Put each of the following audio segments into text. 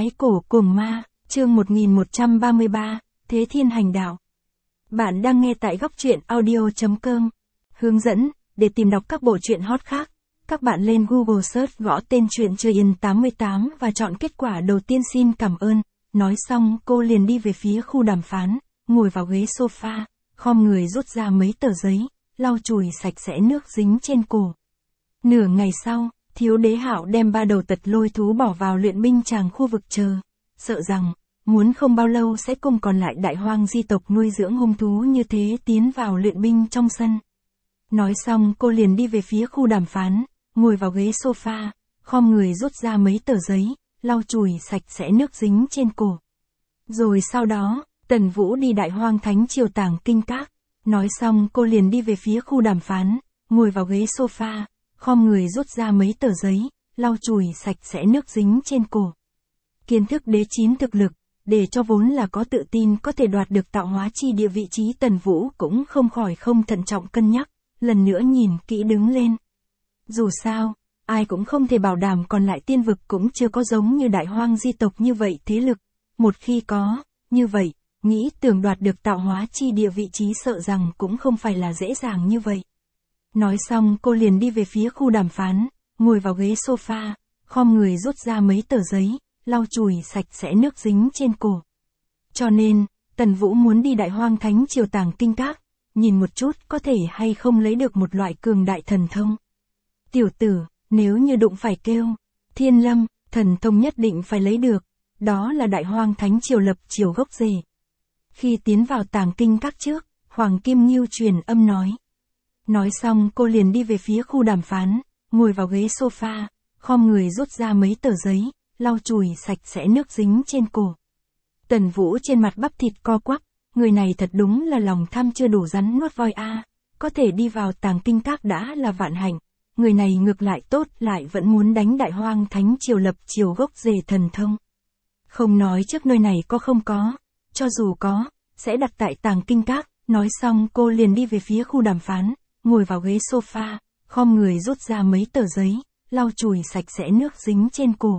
Thái cổ cuồng ma, chương 1133, Thế Thiên Hành Đạo. Bạn đang nghe tại góc truyện audio.com. Hướng dẫn, để tìm đọc các bộ truyện hot khác, các bạn lên Google search gõ tên truyện Chơi Yên 88 và chọn kết quả đầu tiên. Xin cảm ơn. Nói xong cô liền đi về phía khu đàm phán, ngồi vào ghế sofa, khom người rút ra mấy tờ giấy, lau chùi sạch sẽ nước dính trên cổ. Nửa ngày sau, Thiếu Đế Hạo đem 3 đầu tật lôi thú bỏ vào luyện binh tràng khu vực chờ, sợ rằng, muốn không bao lâu sẽ cùng còn lại đại hoang di tộc nuôi dưỡng hung thú như thế tiến vào luyện binh trong sân. Nói xong cô liền đi về phía khu đàm phán, ngồi vào ghế sofa, khom người rút ra mấy tờ giấy, lau chùi sạch sẽ nước dính trên cổ. Rồi sau đó, Tần Vũ đi đại hoang thánh triều tàng kinh các. Nói xong cô liền đi về phía khu đàm phán, ngồi vào ghế sofa, khom người rút ra mấy tờ giấy, lau chùi sạch sẽ nước dính trên cổ. Kiến thức đế 9 thực lực, để cho vốn là có tự tin có thể đoạt được tạo hóa chi địa vị trí Tần Vũ cũng không khỏi không thận trọng cân nhắc, lần nữa nhìn kỹ đứng lên. Dù sao, ai cũng không thể bảo đảm còn lại tiên vực cũng chưa có giống như đại hoang di tộc như vậy thế lực. Một khi có, như vậy, nghĩ tưởng đoạt được tạo hóa chi địa vị trí sợ rằng cũng không phải là dễ dàng như vậy. Nói xong cô liền đi về phía khu đàm phán, ngồi vào ghế sofa, khom người rút ra mấy tờ giấy, lau chùi sạch sẽ nước dính trên cổ. Cho nên, Tần Vũ muốn đi đại hoang thánh triều tàng kinh các, nhìn một chút có thể hay không lấy được một loại cường đại thần thông. Tiểu tử, nếu như đụng phải kêu, Thiên Lâm, thần thông nhất định phải lấy được, đó là đại hoang thánh triều lập triều gốc rễ. Khi tiến vào tàng kinh các trước, Hoàng Kim Ngưu truyền âm nói. Nói xong cô liền đi về phía khu đàm phán, ngồi vào ghế sofa, khom người rút ra mấy tờ giấy, lau chùi sạch sẽ nước dính trên cổ. Tần Vũ trên mặt bắp thịt co quắp, người này thật đúng là lòng tham chưa đủ rắn nuốt voi a, có thể đi vào tàng kinh các đã là vạn hạnh, người này ngược lại tốt lại vẫn muốn đánh đại hoang thánh triều lập triều gốc rễ thần thông. Không nói trước nơi này có không có, cho dù có, sẽ đặt tại tàng kinh các. Nói xong cô liền đi về phía khu đàm phán, ngồi vào ghế sofa, khom người rút ra mấy tờ giấy, lau chùi sạch sẽ nước dính trên cổ.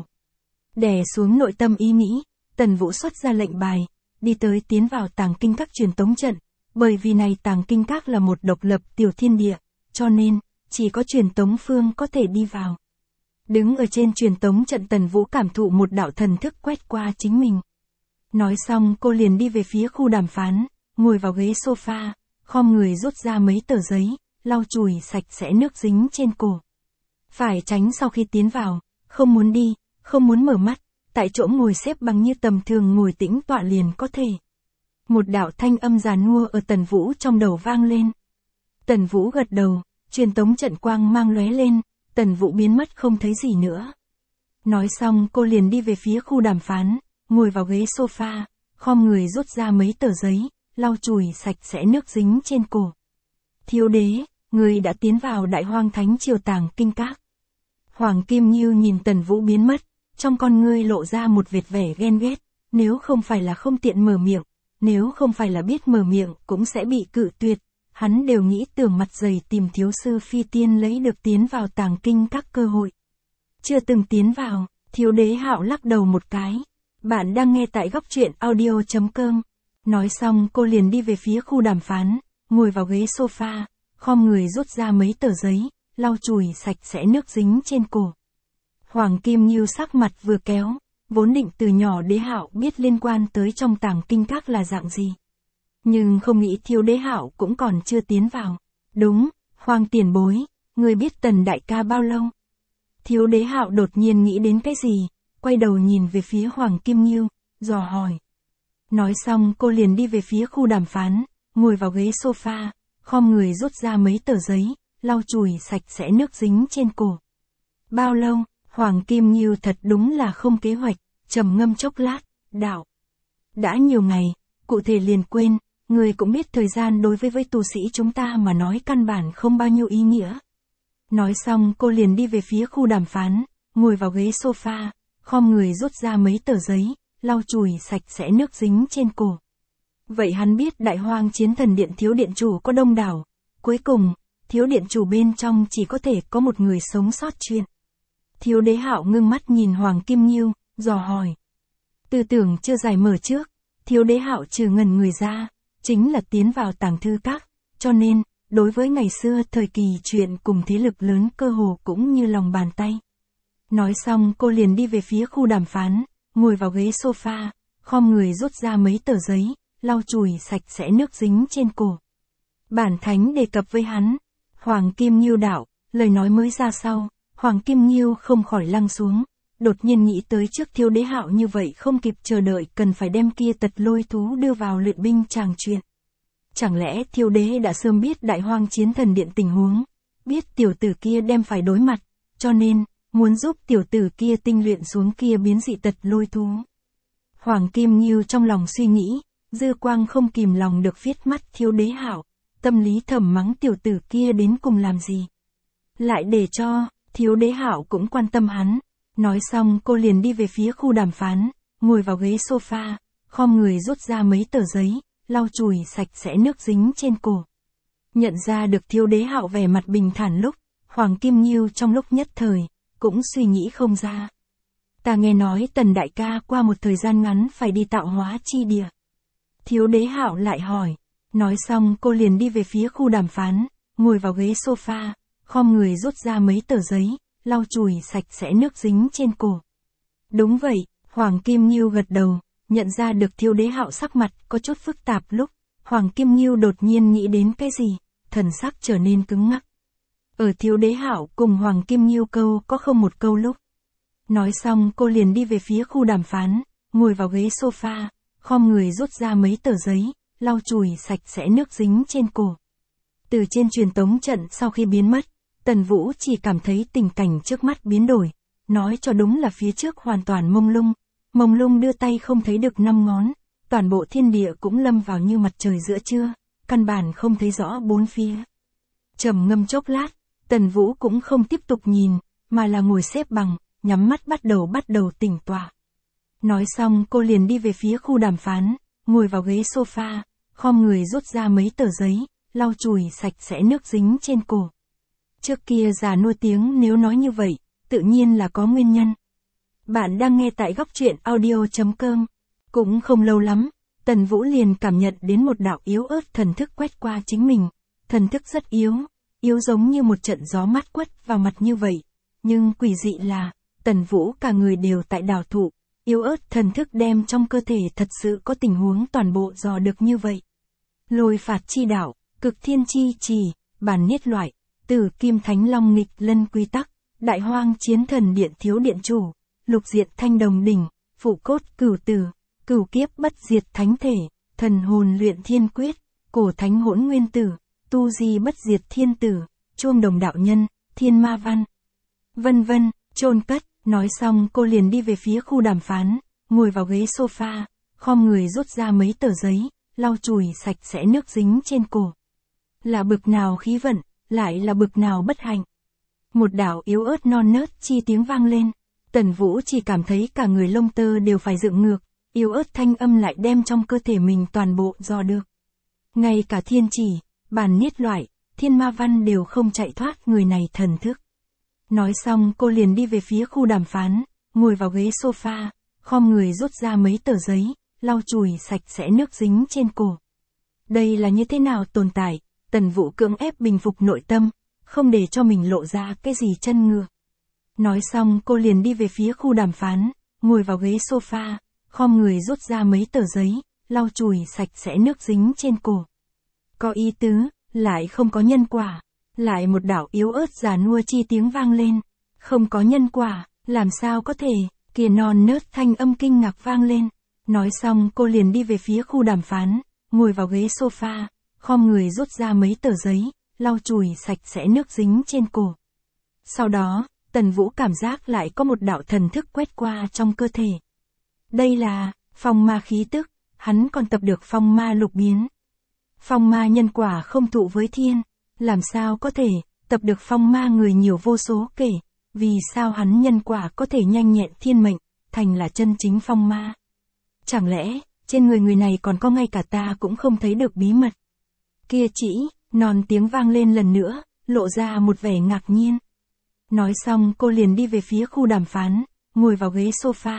Đè xuống nội tâm ý nghĩ, Tần Vũ xuất ra lệnh bài, đi tới tiến vào tàng kinh các truyền tống trận, bởi vì này tàng kinh các là một độc lập tiểu thiên địa, cho nên, chỉ có truyền tống phương có thể đi vào. Đứng ở trên truyền tống trận Tần Vũ cảm thụ một đạo thần thức quét qua chính mình. Nói xong cô liền đi về phía khu đàm phán, ngồi vào ghế sofa, khom người rút ra mấy tờ giấy, lau chùi sạch sẽ nước dính trên cổ. Phải tránh sau khi tiến vào, không muốn đi, không muốn mở mắt, tại chỗ ngồi xếp bằng như tầm thường ngồi tĩnh tọa liền có thể. Một đạo thanh âm già nua ở Tần Vũ trong đầu vang lên. Tần Vũ gật đầu, truyền tống trận quang mang lóe lên, Tần Vũ biến mất không thấy gì nữa. Nói xong cô liền đi về phía khu đàm phán, ngồi vào ghế sofa, khom người rút ra mấy tờ giấy, lau chùi sạch sẽ nước dính trên cổ. Thiếu đế, người đã tiến vào đại hoang thánh triều tàng kinh các. Hoàng Kim Ngưu nhìn Tần Vũ biến mất, trong con ngươi lộ ra một vệt vẻ ghen ghét, nếu không phải là không tiện mở miệng, nếu không phải là biết mở miệng cũng sẽ bị cự tuyệt, hắn đều nghĩ tưởng mặt dày tìm thiếu sư phi tiên lấy được tiến vào tàng kinh các cơ hội. Chưa từng tiến vào, Thiếu Đế Hạo lắc đầu một cái. Bạn đang nghe tại góc truyện audio.com. Nói xong cô liền đi về phía khu đàm phán, ngồi vào ghế sofa, khom người rút ra mấy tờ giấy, lau chùi sạch sẽ nước dính trên cổ. Hoàng Kim Ngưu sắc mặt vừa kéo, vốn định từ nhỏ Đế Hạo biết liên quan tới trong tàng kinh các là dạng gì. Nhưng không nghĩ Thiếu Đế Hạo cũng còn chưa tiến vào. Đúng, Hoàng tiền bối, người biết Tần đại ca bao lâu? Thiếu Đế Hạo đột nhiên nghĩ đến cái gì, quay đầu nhìn về phía Hoàng Kim Ngưu, dò hỏi. Nói xong cô liền đi về phía khu đàm phán, ngồi vào ghế sofa, khom người rút ra mấy tờ giấy, lau chùi sạch sẽ nước dính trên cổ. Bao lâu? Hoàng Kim Ngưu thật đúng là không kế hoạch, trầm ngâm chốc lát, đạo. Đã nhiều ngày, cụ thể liền quên, người cũng biết thời gian đối với tù sĩ chúng ta mà nói căn bản không bao nhiêu ý nghĩa. Nói xong cô liền đi về phía khu đàm phán, ngồi vào ghế sofa, khom người rút ra mấy tờ giấy, lau chùi sạch sẽ nước dính trên cổ. Vậy hắn biết đại hoang chiến thần điện thiếu điện chủ có đông đảo, cuối cùng, thiếu điện chủ bên trong chỉ có thể có một người sống sót chuyện. Thiếu Đế Hạo ngưng mắt nhìn Hoàng Kim Ngưu, dò hỏi. Tư tưởng chưa giải mở trước, Thiếu Đế Hạo trừ ngẩn người ra, chính là tiến vào tàng thư các, cho nên, đối với ngày xưa thời kỳ chuyện cùng thế lực lớn cơ hồ cũng như lòng bàn tay. Nói xong cô liền đi về phía khu đàm phán, ngồi vào ghế sofa, khom người rút ra mấy tờ giấy, lau chùi sạch sẽ nước dính trên cổ. Bản thánh đề cập với hắn, Hoàng Kim Nghiêu đạo, lời nói mới ra sau, Hoàng Kim Nghiêu không khỏi lăng xuống, đột nhiên nghĩ tới trước Thiếu Đế Hạo như vậy không kịp chờ đợi cần phải đem kia tật lôi thú đưa vào luyện binh tràng chuyện. Chẳng lẽ Thiếu Đế đã sớm biết Đại Hoang Chiến Thần Điện tình huống, biết tiểu tử kia đem phải đối mặt, cho nên, muốn giúp tiểu tử kia tinh luyện xuống kia biến dị tật lôi thú. Hoàng Kim Nghiêu trong lòng suy nghĩ, dư quang không kìm lòng được viết mắt Thiếu Đế Hạo, tâm lý thầm mắng tiểu tử kia đến cùng làm gì. Lại để cho, Thiếu Đế Hạo cũng quan tâm hắn. Nói xong cô liền đi về phía khu đàm phán, ngồi vào ghế sofa, khom người rút ra mấy tờ giấy, lau chùi sạch sẽ nước dính trên cổ. Nhận ra được Thiếu Đế Hạo vẻ mặt bình thản lúc, Hoàng Kim Nghiêu trong lúc nhất thời, cũng suy nghĩ không ra. Ta nghe nói Tần đại ca qua một thời gian ngắn phải đi tạo hóa chi địa. Thiếu Đế Hạo lại hỏi. Nói xong cô liền đi về phía khu đàm phán, ngồi vào ghế sofa, khom người rút ra mấy tờ giấy, lau chùi sạch sẽ nước dính trên cổ. Đúng vậy, Hoàng Kim Nghiêu gật đầu, nhận ra được Thiếu Đế Hạo sắc mặt có chút phức tạp lúc, Hoàng Kim Nghiêu đột nhiên nghĩ đến cái gì, thần sắc trở nên cứng ngắc. Ở Thiếu Đế Hạo cùng Hoàng Kim Nghiêu câu có không một câu lúc. Nói xong cô liền đi về phía khu đàm phán, ngồi vào ghế sofa, khom người rút ra mấy tờ giấy, lau chùi sạch sẽ nước dính trên cổ. Từ trên truyền tống trận sau khi biến mất, Tần Vũ chỉ cảm thấy tình cảnh trước mắt biến đổi, nói cho đúng là phía trước hoàn toàn mông lung đưa tay không thấy được 5 ngón, toàn bộ thiên địa cũng lâm vào như mặt trời giữa trưa, căn bản không thấy rõ bốn phía. Trầm ngâm chốc lát, Tần Vũ cũng không tiếp tục nhìn, mà là ngồi xếp bằng, nhắm mắt bắt đầu tỉnh tọa. Nói xong cô liền đi về phía khu đàm phán, ngồi vào ghế sofa, khom người rút ra mấy tờ giấy, lau chùi sạch sẽ nước dính trên cổ. Trước kia già nua tiếng nếu nói như vậy, tự nhiên là có nguyên nhân. Bạn đang nghe tại góc truyện audio.com. Cũng không lâu lắm, Tần Vũ liền cảm nhận đến một đạo yếu ớt thần thức quét qua chính mình. Thần thức rất yếu giống như một trận gió mát quất vào mặt như vậy. Nhưng quỷ dị là, Tần Vũ cả người đều tại đảo thụ, yếu ớt thần thức đem trong cơ thể thật sự có tình huống toàn bộ dò được như vậy. Lôi phạt chi đạo, cực thiên chi trì, bản niết loại, Tử Kim Thánh Long nghịch lân quy tắc, Đại Hoang Chiến Thần Điện thiếu điện chủ, lục diệt thanh đồng đỉnh, phụ cốt cửu tử, cửu kiếp bất diệt thánh thể, thần hồn luyện thiên quyết, cổ thánh hỗn nguyên tử, tu di bất diệt thiên tử, chuông đồng đạo nhân, thiên ma văn, vân vân, chôn cất. Nói xong cô liền đi về phía khu đàm phán, ngồi vào ghế sofa, khom người rút ra mấy tờ giấy, lau chùi sạch sẽ nước dính trên cổ. Là bực nào khí vận, lại là bực nào bất hạnh. Một đạo yếu ớt non nớt chi tiếng vang lên, Tần Vũ chỉ cảm thấy cả người lông tơ đều phải dựng ngược, yếu ớt thanh âm lại đem trong cơ thể mình toàn bộ dò được. Ngay cả thiên chỉ, bản niết loại, thiên ma văn đều không chạy thoát người này thần thức. Nói xong cô liền đi về phía khu đàm phán, ngồi vào ghế sofa, khom người rút ra mấy tờ giấy, lau chùi sạch sẽ nước dính trên cổ. Đây là như thế nào tồn tại, Tần Vũ cưỡng ép bình phục nội tâm, không để cho mình lộ ra cái gì chân ngựa. Nói xong cô liền đi về phía khu đàm phán, ngồi vào ghế sofa, khom người rút ra mấy tờ giấy, lau chùi sạch sẽ nước dính trên cổ. Có ý tứ, lại không có nhân quả. Lại một đạo yếu ớt già nua chi tiếng vang lên. Không có nhân quả, làm sao có thể, kia non nớt thanh âm kinh ngạc vang lên. Nói xong cô liền đi về phía khu đàm phán, ngồi vào ghế sofa, khom người rút ra mấy tờ giấy, lau chùi sạch sẽ nước dính trên cổ. Sau đó, Tần Vũ cảm giác lại có một đạo thần thức quét qua trong cơ thể. Đây là phong ma khí tức, hắn còn tập được phong ma lục biến. Phong ma nhân quả không thụ với thiên. Làm sao có thể, tập được phong ma người nhiều vô số kể, vì sao hắn nhân quả có thể nhanh nhẹn thiên mệnh, thành là chân chính phong ma. Chẳng lẽ, trên người này còn có ngay cả ta cũng không thấy được bí mật. Kia chỉ, non tiếng vang lên lần nữa, lộ ra một vẻ ngạc nhiên. Nói xong cô liền đi về phía khu đàm phán, ngồi vào ghế sofa,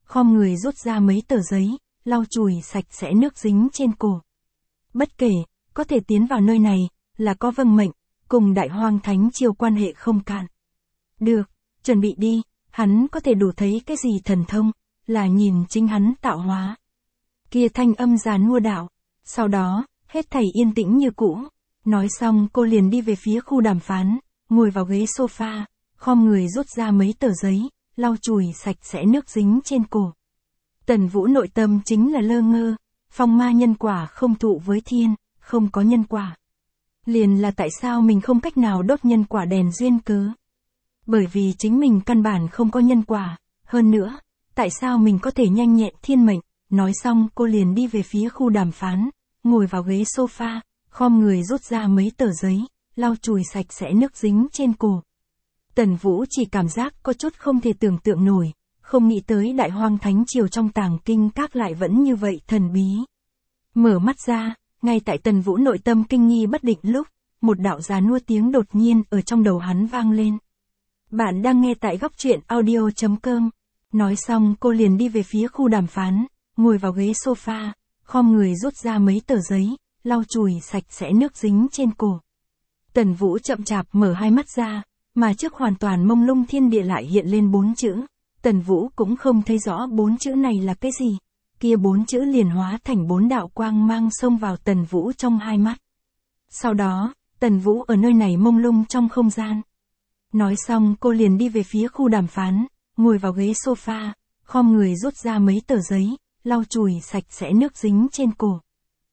khom người rút ra mấy tờ giấy, lau chùi sạch sẽ nước dính trên cổ. Bất kể, có thể tiến vào nơi này, là có vâng mệnh, cùng Đại Hoang Thánh Triều quan hệ không cạn. Được, chuẩn bị đi, hắn có thể đủ thấy cái gì thần thông, là nhìn chính hắn tạo hóa. Kia thanh âm giàn mua đạo. Sau đó, hết thảy yên tĩnh như cũ. Nói xong cô liền đi về phía khu đàm phán, ngồi vào ghế sofa, khom người rút ra mấy tờ giấy, lau chùi sạch sẽ nước dính trên cổ. Tần Vũ nội tâm chính là lơ ngơ, phong ma nhân quả không thụ với thiên, không có nhân quả. Liền là tại sao mình không cách nào đốt nhân quả đèn duyên cớ. Bởi vì chính mình căn bản không có nhân quả, hơn nữa, tại sao mình có thể nhanh nhẹn thiên mệnh. Nói xong cô liền đi về phía khu đàm phán, ngồi vào ghế sofa, khom người rút ra mấy tờ giấy, lau chùi sạch sẽ nước dính trên cổ. Tần Vũ chỉ cảm giác có chút không thể tưởng tượng nổi, không nghĩ tới Đại Hoang Thánh Triều trong tàng kinh các lại vẫn như vậy thần bí. Mở mắt ra, ngay tại Tần Vũ nội tâm kinh nghi bất định lúc, một đạo già nua tiếng đột nhiên ở trong đầu hắn vang lên. Bạn đang nghe tại góc truyện audio.com. Nói xong cô liền đi về phía khu đàm phán, ngồi vào ghế sofa, khom người rút ra mấy tờ giấy, lau chùi sạch sẽ nước dính trên cổ. Tần Vũ chậm chạp mở hai mắt ra, mà trước hoàn toàn mông lung thiên địa lại hiện lên 4 chữ. Tần Vũ cũng không thấy rõ 4 chữ này là cái gì. Kia 4 chữ liền hóa thành 4 đạo quang mang xông vào Tần Vũ trong hai mắt. Sau đó, Tần Vũ ở nơi này mông lung trong không gian. Nói xong cô liền đi về phía khu đàm phán, ngồi vào ghế sofa, khom người rút ra mấy tờ giấy, lau chùi sạch sẽ nước dính trên cổ.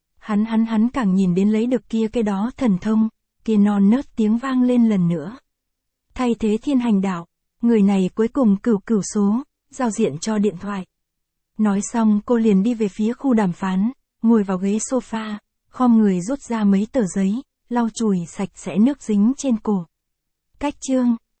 Hắn càng nhìn đến lấy được kia cái đó thần thông, kia non nớt tiếng vang lên lần nữa. Thay thế thiên hành đạo, người này cuối cùng cửu số, giao diện cho điện thoại. Nói xong cô liền đi về phía khu đàm phán, ngồi vào ghế sofa, khom người rút ra mấy tờ giấy, lau chùi sạch sẽ nước dính trên cổ. Cách chương